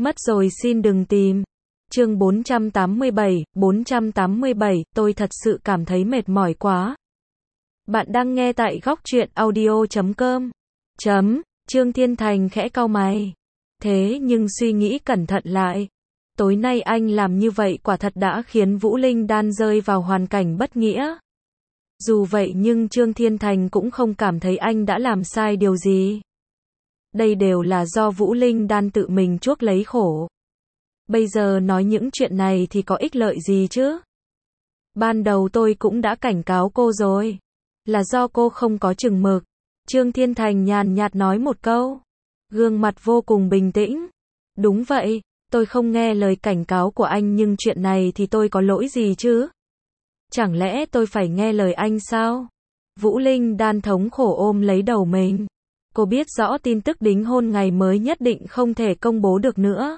Mất rồi xin đừng tìm. Chương 487, tôi thật sự cảm thấy mệt mỏi quá. Bạn đang nghe tại góc truyện audio.com. Trương Thiên Thành khẽ cau mày. Thế nhưng suy nghĩ cẩn thận lại. Tối nay anh làm như vậy quả thật đã khiến Vũ Linh Đan rơi vào hoàn cảnh bất nghĩa. Dù vậy nhưng Trương Thiên Thành cũng không cảm thấy anh đã làm sai điều gì. Đây đều là do Vũ Linh Đan tự mình chuốc lấy khổ. Bây giờ nói những chuyện này thì có ích lợi gì chứ? Ban đầu tôi cũng đã cảnh cáo cô rồi. Là do cô không có chừng mực. Trương Thiên Thành nhàn nhạt nói một câu. Gương mặt vô cùng bình tĩnh. Đúng vậy, tôi không nghe lời cảnh cáo của anh nhưng chuyện này thì tôi có lỗi gì chứ? Chẳng lẽ tôi phải nghe lời anh sao? Vũ Linh Đan thống khổ ôm lấy đầu mình. Cô biết rõ tin tức đính hôn ngày mới nhất định không thể công bố được nữa.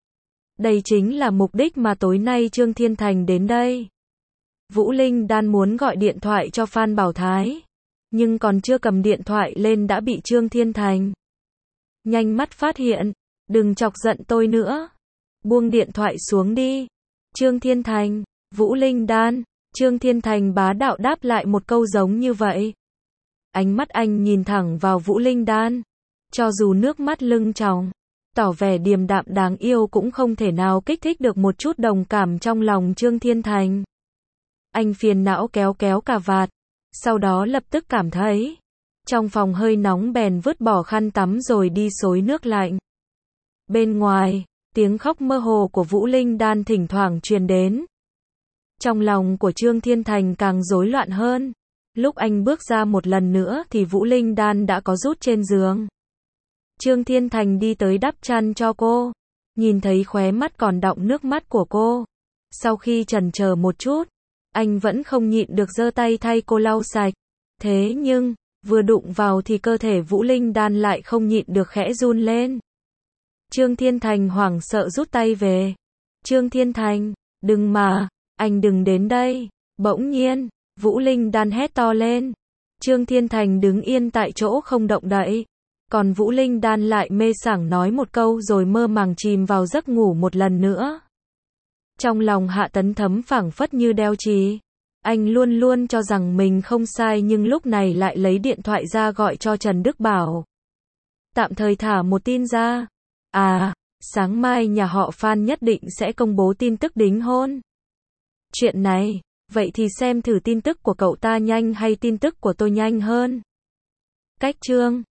Đây chính là mục đích mà tối nay Trương Thiên Thành đến đây. Vũ Linh Đan muốn gọi điện thoại cho Phan Bảo Thái. Nhưng còn chưa cầm điện thoại lên đã bị Trương Thiên Thành nhanh mắt phát hiện. Đừng chọc giận tôi nữa. Buông điện thoại xuống đi. Trương Thiên Thành, Vũ Linh Đan. Trương Thiên Thành bá đạo đáp lại một câu giống như vậy. Ánh mắt anh nhìn thẳng vào Vũ Linh Đan. Cho dù nước mắt lưng tròng, tỏ vẻ điềm đạm đáng yêu cũng không thể nào kích thích được một chút đồng cảm trong lòng Trương Thiên Thành. Anh phiền não kéo kéo cà vạt. Sau đó lập tức cảm thấy trong phòng hơi nóng bèn vứt bỏ khăn tắm rồi đi xối nước lạnh. Bên ngoài, tiếng khóc mơ hồ của Vũ Linh Đan thỉnh thoảng truyền đến. Trong lòng của Trương Thiên Thành càng rối loạn hơn. Lúc anh bước ra một lần nữa thì Vũ Linh Đan đã có rút trên giường. Trương Thiên Thành đi tới đắp chăn cho cô. Nhìn thấy khóe mắt còn đọng nước mắt của cô. Sau khi chần chờ một chút, anh vẫn không nhịn được giơ tay thay cô lau sạch. Thế nhưng, vừa đụng vào thì cơ thể Vũ Linh Đan lại không nhịn được khẽ run lên. Trương Thiên Thành hoảng sợ rút tay về. Trương Thiên Thành, đừng mà, anh đừng đến đây. Bỗng nhiên, Vũ Linh Đan hét to lên. Trương Thiên Thành đứng yên tại chỗ không động đậy. Còn Vũ Linh Đan lại mê sảng nói một câu rồi mơ màng chìm vào giấc ngủ một lần nữa. Trong lòng Hạ Tấn Thấm phảng phất như đeo chì. Anh luôn luôn cho rằng mình không sai nhưng lúc này lại lấy điện thoại ra gọi cho Trần Đức Bảo. Tạm thời thả một tin ra. À, sáng mai nhà họ Phan nhất định sẽ công bố tin tức đính hôn. Chuyện này, vậy thì xem thử tin tức của cậu ta nhanh hay tin tức của tôi nhanh hơn. Cách chương